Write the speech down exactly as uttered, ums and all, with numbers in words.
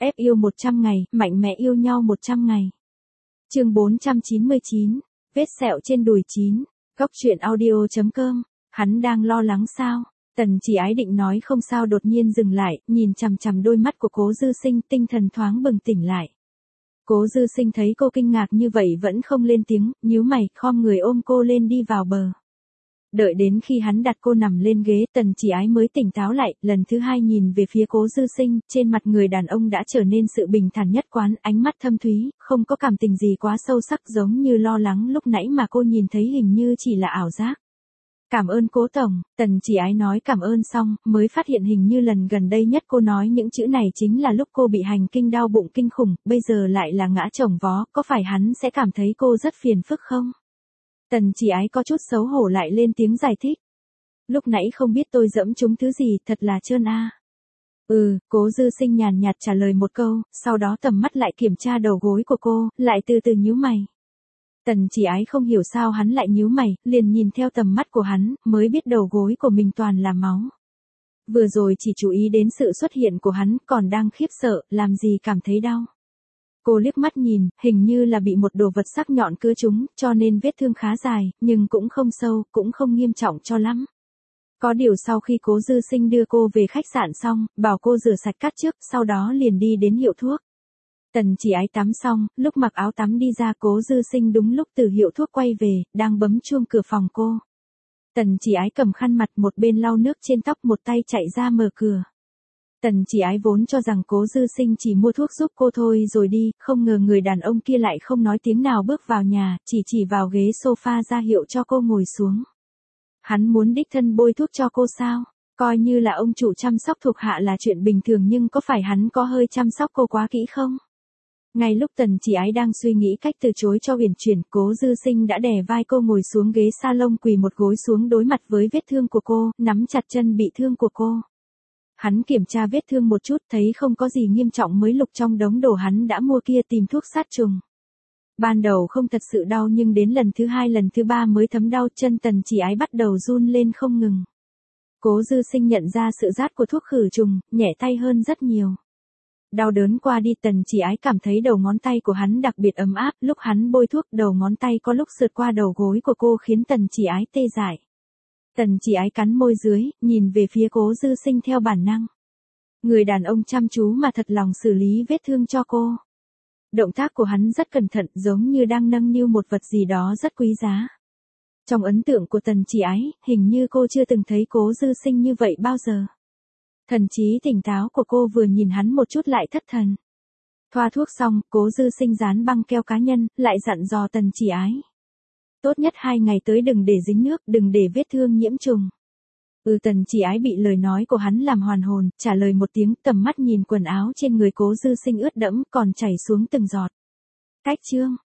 ép yêu một trăm ngày, mạnh mẽ yêu nhau một trăm ngày. Chương bốn trăm chín mươi chín, vết sẹo trên đùi chín. Góc truyện audio chấm com. Hắn đang lo lắng sao? Tần Chỉ Ái định nói không sao đột nhiên dừng lại, nhìn chằm chằm đôi mắt của Cố Dư Sinh, tinh thần thoáng bừng tỉnh lại. Cố Dư Sinh thấy cô kinh ngạc như vậy vẫn không lên tiếng, nhíu mày, khom người ôm cô lên đi vào bờ. Đợi đến khi hắn đặt cô nằm lên ghế, Tần Chỉ Ái mới tỉnh táo lại, lần thứ hai nhìn về phía Cố Dư Sinh, trên mặt người đàn ông đã trở nên sự bình thản nhất quán, ánh mắt thâm thúy, không có cảm tình gì quá sâu sắc giống như lo lắng lúc nãy mà cô nhìn thấy hình như chỉ là ảo giác. Cảm ơn Cố Tổng, Tần Chỉ Ái nói cảm ơn xong, mới phát hiện hình như lần gần đây nhất cô nói những chữ này chính là lúc cô bị hành kinh đau bụng kinh khủng, bây giờ lại là ngã chồng vó, có phải hắn sẽ cảm thấy cô rất phiền phức không? Tần Chỉ Ái có chút xấu hổ lại lên tiếng giải thích. Lúc nãy không biết tôi dẫm trúng thứ gì, thật là trơn a. Ừ, Cố Dư Sinh nhàn nhạt trả lời một câu, sau đó tầm mắt lại kiểm tra đầu gối của cô, lại từ từ nhíu mày. Tần Chỉ Ái không hiểu sao hắn lại nhíu mày, liền nhìn theo tầm mắt của hắn, mới biết đầu gối của mình toàn là máu. Vừa rồi chỉ chú ý đến sự xuất hiện của hắn, còn đang khiếp sợ, làm gì cảm thấy đau. Cô liếc mắt nhìn, hình như là bị một đồ vật sắc nhọn cứa trúng, cho nên vết thương khá dài, nhưng cũng không sâu, cũng không nghiêm trọng cho lắm. Có điều sau khi Cố Dư Sinh đưa cô về khách sạn xong, bảo cô rửa sạch cát trước, sau đó liền đi đến hiệu thuốc. Tần Chỉ Ái tắm xong, lúc mặc áo tắm đi ra, Cố Dư Sinh đúng lúc từ hiệu thuốc quay về, đang bấm chuông cửa phòng cô. Tần Chỉ Ái cầm khăn mặt một bên lau nước trên tóc một tay chạy ra mở cửa. Tần Chỉ Ái vốn cho rằng Cố Dư Sinh chỉ mua thuốc giúp cô thôi rồi đi, không ngờ người đàn ông kia lại không nói tiếng nào bước vào nhà, chỉ chỉ vào ghế sofa ra hiệu cho cô ngồi xuống. Hắn muốn đích thân bôi thuốc cho cô sao? Coi như là ông chủ chăm sóc thuộc hạ là chuyện bình thường nhưng có phải hắn có hơi chăm sóc cô quá kỹ không? Ngay lúc Tần Chỉ Ái đang suy nghĩ cách từ chối cho uyển chuyển, Cố Dư Sinh đã đè vai cô ngồi xuống ghế salon, quỳ một gối xuống đối mặt với vết thương của cô, nắm chặt chân bị thương của cô. Hắn kiểm tra vết thương một chút, thấy không có gì nghiêm trọng mới lục trong đống đồ hắn đã mua kia tìm thuốc sát trùng. Ban đầu không thật sự đau nhưng đến lần thứ hai lần thứ ba mới thấm đau, chân Tần Chỉ Ái bắt đầu run lên không ngừng. Cố Dư Sinh nhận ra sự rát của thuốc khử trùng, nhẹ tay hơn rất nhiều. Đau đớn qua đi, Tần Chỉ Ái cảm thấy đầu ngón tay của hắn đặc biệt ấm áp, lúc hắn bôi thuốc đầu ngón tay có lúc sượt qua đầu gối của cô khiến Tần Chỉ Ái tê dại. Tần Chỉ Ái cắn môi dưới, nhìn về phía Cố Dư Sinh theo bản năng. Người đàn ông chăm chú mà thật lòng xử lý vết thương cho cô. Động tác của hắn rất cẩn thận, giống như đang nâng niu một vật gì đó rất quý giá. Trong ấn tượng của Tần Chỉ Ái, hình như cô chưa từng thấy Cố Dư Sinh như vậy bao giờ. Thần trí tỉnh táo của cô vừa nhìn hắn một chút lại thất thần. Thoa thuốc xong, Cố Dư Sinh dán băng keo cá nhân, lại dặn dò Tần Chỉ Ái. Tốt nhất hai ngày tới đừng để dính nước, đừng để vết thương nhiễm trùng. Ừ, Tần Chỉ Ái bị lời nói của hắn làm hoàn hồn, trả lời một tiếng, tầm mắt nhìn quần áo trên người Cố Dư Sinh ướt đẫm còn chảy xuống từng giọt. Cách chương.